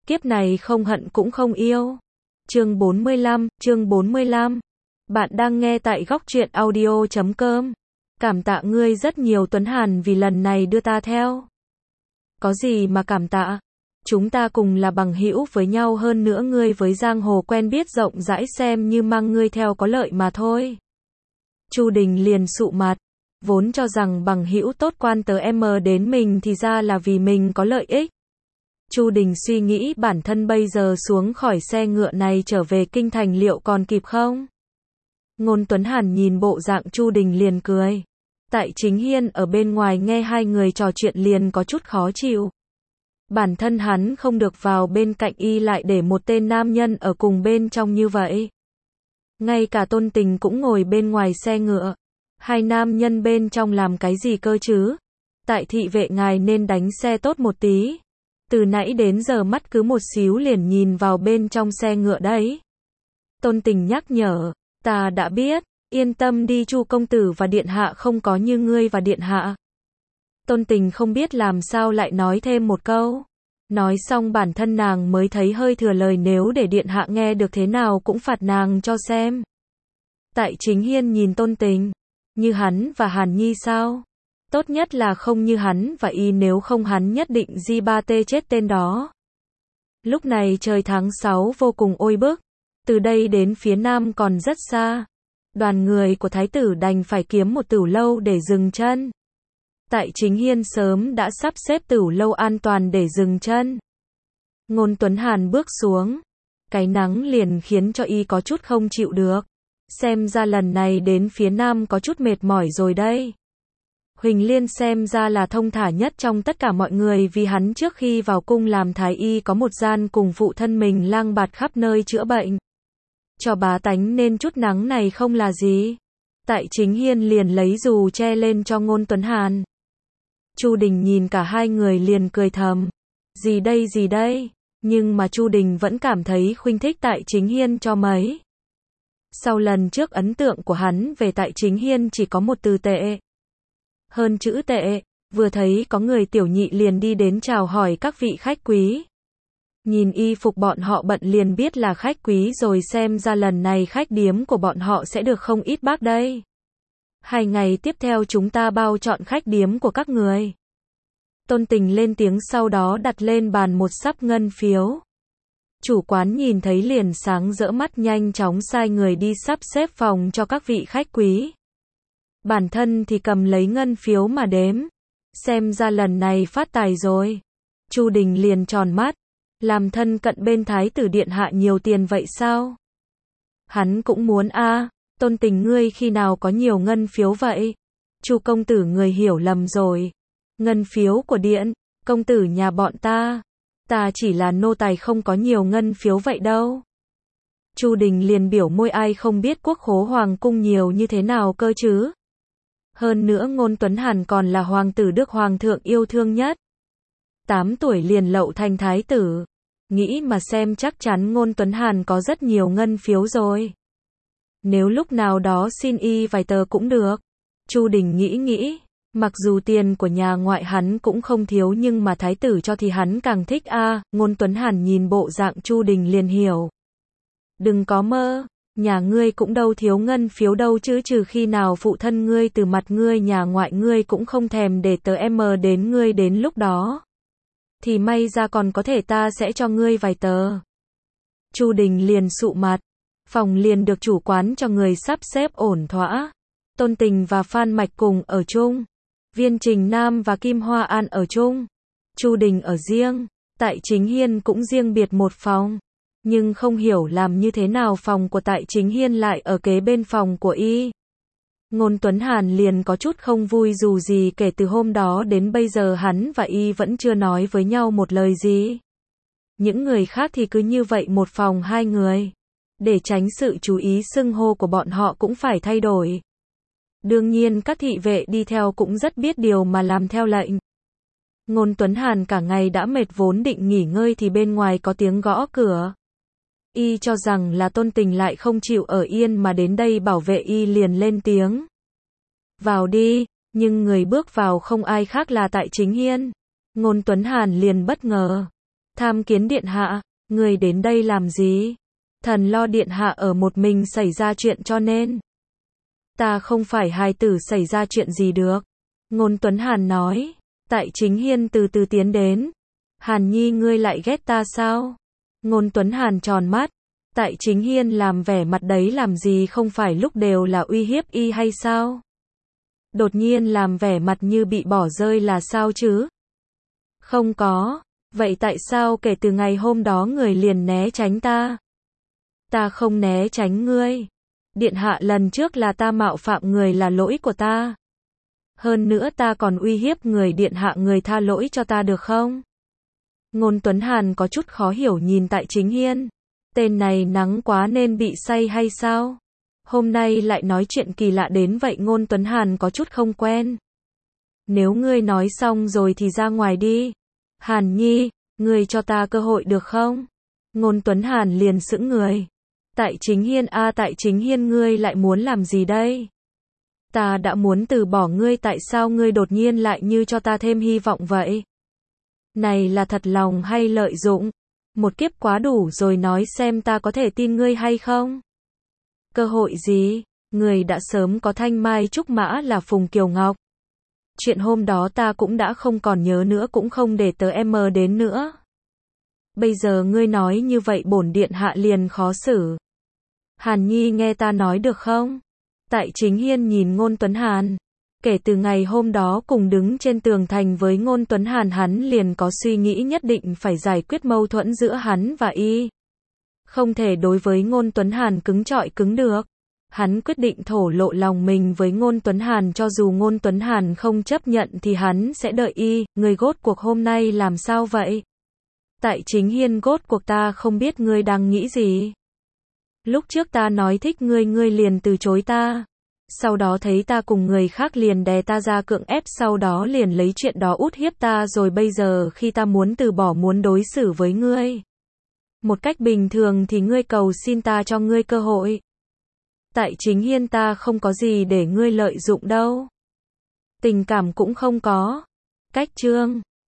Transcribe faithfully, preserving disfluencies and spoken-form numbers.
kiếp này không hận cũng không yêu. Chương bốn mươi lăm, chương bốn mươi lăm. Bạn đang nghe tại góc truyện audio chấm com. Cảm tạ ngươi rất nhiều Tuấn Hàn vì lần này đưa ta theo. Có gì mà cảm tạ? Chúng ta cùng là bằng hữu với nhau, hơn nữa ngươi với giang hồ quen biết rộng rãi, xem như mang ngươi theo có lợi mà thôi. Chu Đình liền sụ mặt, vốn cho rằng bằng hữu tốt quan tớ em đến mình thì ra là vì mình có lợi ích. Chu Đình suy nghĩ bản thân bây giờ xuống khỏi xe ngựa này trở về kinh thành liệu còn kịp không? Ngôn Tuấn Hàn nhìn bộ dạng Chu Đình liền cười. Tại Chính Hiên ở bên ngoài nghe hai người trò chuyện liền có chút khó chịu. Bản thân hắn không được vào bên cạnh y lại để một tên nam nhân ở cùng bên trong như vậy. Ngay cả Tôn Tình cũng ngồi bên ngoài xe ngựa. Hai nam nhân bên trong làm cái gì cơ chứ? Tại thị vệ ngài nên đánh xe tốt một tí. Từ nãy đến giờ mắt cứ một xíu liền nhìn vào bên trong xe ngựa đấy. Tôn Tình nhắc nhở, ta đã biết, yên tâm đi, Chu công tử và điện hạ không có như ngươi và điện hạ. Tôn Tình không biết làm sao lại nói thêm một câu. Nói xong bản thân nàng mới thấy hơi thừa lời, nếu để điện hạ nghe được thế nào cũng phạt nàng cho xem. Tại Chính Hiên nhìn Tôn Tình, như hắn và Hàn Nhi sao? Tốt nhất là không như hắn và y, nếu không hắn nhất định di ba tê chết tên đó. Lúc này trời tháng sáu vô cùng oi bức, từ đây đến phía nam còn rất xa. Đoàn người của thái tử đành phải kiếm một tửu lâu để dừng chân. Tại Chính Hiên sớm đã sắp xếp tửu lâu an toàn để dừng chân. Ngôn Tuấn Hàn bước xuống, cái nắng liền khiến cho y có chút không chịu được. Xem ra lần này đến phía nam có chút mệt mỏi rồi đây. Huỳnh Liên xem ra là thông thả nhất trong tất cả mọi người, vì hắn trước khi vào cung làm thái y có một gian cùng phụ thân mình lang bạt khắp nơi chữa bệnh cho bá tánh, nên chút nắng này không là gì. Tại Chính Hiên liền lấy dù che lên cho Ngôn Tuấn Hàn. Chu Đình nhìn cả hai người liền cười thầm, gì đây gì đây, nhưng mà Chu Đình vẫn cảm thấy khuynh thích Tại Chính Hiên cho mấy. Sau lần trước ấn tượng của hắn về Tại Chính Hiên chỉ có một từ tệ. Hơn chữ tệ, vừa thấy có người tiểu nhị liền đi đến chào hỏi các vị khách quý. Nhìn y phục bọn họ bận liền biết là khách quý rồi, xem ra lần này khách điếm của bọn họ sẽ được không ít bác đây. Hai ngày tiếp theo chúng ta bao chọn khách điếm của các người. Tôn Tình lên tiếng, sau đó đặt lên bàn một sắp ngân phiếu. Chủ quán nhìn thấy liền sáng rỡ mắt, nhanh chóng sai người đi sắp xếp phòng cho các vị khách quý. Bản thân thì cầm lấy ngân phiếu mà đếm. Xem ra lần này phát tài rồi. Chu Đình liền tròn mắt. Làm thân cận bên thái tử điện hạ nhiều tiền vậy sao? Hắn cũng muốn a. À, Tôn Tình ngươi khi nào có nhiều ngân phiếu vậy? Chu công tử người hiểu lầm rồi. Ngân phiếu của điện công tử nhà bọn ta. Ta chỉ là nô tài, không có nhiều ngân phiếu vậy đâu. Chu Đình liền biểu môi, ai không biết quốc khố hoàng cung nhiều như thế nào cơ chứ? Hơn nữa Ngôn Tuấn Hàn còn là hoàng tử được hoàng thượng yêu thương nhất. tám tuổi liền lậu thành thái tử. Nghĩ mà xem, chắc chắn Ngôn Tuấn Hàn có rất nhiều ngân phiếu rồi. Nếu lúc nào đó xin y vài tờ cũng được. Chu Đình nghĩ nghĩ, mặc dù tiền của nhà ngoại hắn cũng không thiếu, nhưng mà thái tử cho thì hắn càng thích a. À, Ngôn Tuấn Hàn nhìn bộ dạng Chu Đình liền hiểu. Đừng có mơ, nhà ngươi cũng đâu thiếu ngân phiếu đâu chứ, trừ khi nào phụ thân ngươi từ mặt ngươi, nhà ngoại ngươi cũng không thèm để tờ em đến ngươi, đến lúc đó thì may ra còn có thể ta sẽ cho ngươi vài tờ. Chu Đình liền sụ mặt. Phòng liền được chủ quán cho người sắp xếp ổn thỏa. Tôn Tình và Phan Mạch cùng ở chung. Viên Trình Nam và Kim Hoa An ở chung. Chu Đình ở riêng. Tại Chính Hiên cũng riêng biệt một phòng. Nhưng không hiểu làm như thế nào phòng của Tại Chính Hiên lại ở kế bên phòng của y. Ngôn Tuấn Hàn liền có chút không vui, dù gì kể từ hôm đó đến bây giờ hắn và y vẫn chưa nói với nhau một lời gì. Những người khác thì cứ như vậy một phòng hai người. Để tránh sự chú ý, xưng hô của bọn họ cũng phải thay đổi. Đương nhiên các thị vệ đi theo cũng rất biết điều mà làm theo lệnh. Ngôn Tuấn Hàn cả ngày đã mệt, vốn định nghỉ ngơi thì bên ngoài có tiếng gõ cửa. Y cho rằng là Tôn Tình lại không chịu ở yên mà đến đây bảo vệ y, liền lên tiếng. Vào đi, nhưng người bước vào không ai khác là Tại Chính Hiên. Ngôn Tuấn Hàn liền bất ngờ. Tham kiến điện hạ, người đến đây làm gì? Thần lo điện hạ ở một mình xảy ra chuyện cho nên. Ta không phải hài tử xảy ra chuyện gì được. Ngôn Tuấn Hàn nói. Tại Chính Hiên từ từ tiến đến. Hàn Nhi ngươi lại ghét ta sao? Ngôn Tuấn Hàn tròn mắt. Tại Chính Hiên làm vẻ mặt đấy làm gì không phải lúc đều là uy hiếp y hay sao? Đột nhiên làm vẻ mặt như bị bỏ rơi là sao chứ? Không có. Vậy tại sao kể từ ngày hôm đó người liền né tránh ta? Ta không né tránh ngươi. Điện hạ lần trước là ta mạo phạm người là lỗi của ta. Hơn nữa ta còn uy hiếp người điện hạ người tha lỗi cho ta được không? Ngôn Tuấn Hàn có chút khó hiểu nhìn tại Chính Hiên. Tên này nắng quá nên bị say hay sao? Hôm nay lại nói chuyện kỳ lạ đến vậy. Ngôn Tuấn Hàn có chút không quen. Nếu ngươi nói xong rồi thì ra ngoài đi. Hàn Nhi, ngươi cho ta cơ hội được không? Ngôn Tuấn Hàn liền sững người. Tại Chính Hiên a à, tại Chính Hiên ngươi lại muốn làm gì đây? Ta đã muốn từ bỏ ngươi, tại sao ngươi đột nhiên lại như cho ta thêm hy vọng vậy? Này là thật lòng hay lợi dụng? Một kiếp quá đủ rồi, nói xem ta có thể tin ngươi hay không? Cơ hội gì? Người đã sớm có thanh mai trúc mã là Phùng Kiều Ngọc. Chuyện hôm đó ta cũng đã không còn nhớ nữa, cũng không để tớ em đến nữa. Bây giờ ngươi nói như vậy bổn điện hạ liền khó xử. Hàn Nhi nghe ta nói được không? Tại Chính Hiên nhìn Ngôn Tuấn Hàn. Kể từ ngày hôm đó cùng đứng trên tường thành với Ngôn Tuấn Hàn, hắn liền có suy nghĩ nhất định phải giải quyết mâu thuẫn giữa hắn và y. Không thể đối với Ngôn Tuấn Hàn cứng trọi cứng được. Hắn quyết định thổ lộ lòng mình với Ngôn Tuấn Hàn, cho dù Ngôn Tuấn Hàn không chấp nhận thì hắn sẽ đợi y. Người rốt cuộc hôm nay làm sao vậy? Tại Chính Hiên, rốt cuộc ta không biết ngươi đang nghĩ gì. Lúc trước ta nói thích ngươi, ngươi liền từ chối ta. Sau đó thấy ta cùng người khác liền đè ta ra cưỡng ép, sau đó liền lấy chuyện đó út hiếp ta, rồi bây giờ khi ta muốn từ bỏ, muốn đối xử với ngươi một cách bình thường thì ngươi cầu xin ta cho ngươi cơ hội. Tại Chính Hiên, ta không có gì để ngươi lợi dụng đâu. Tình cảm cũng không có. Cách chương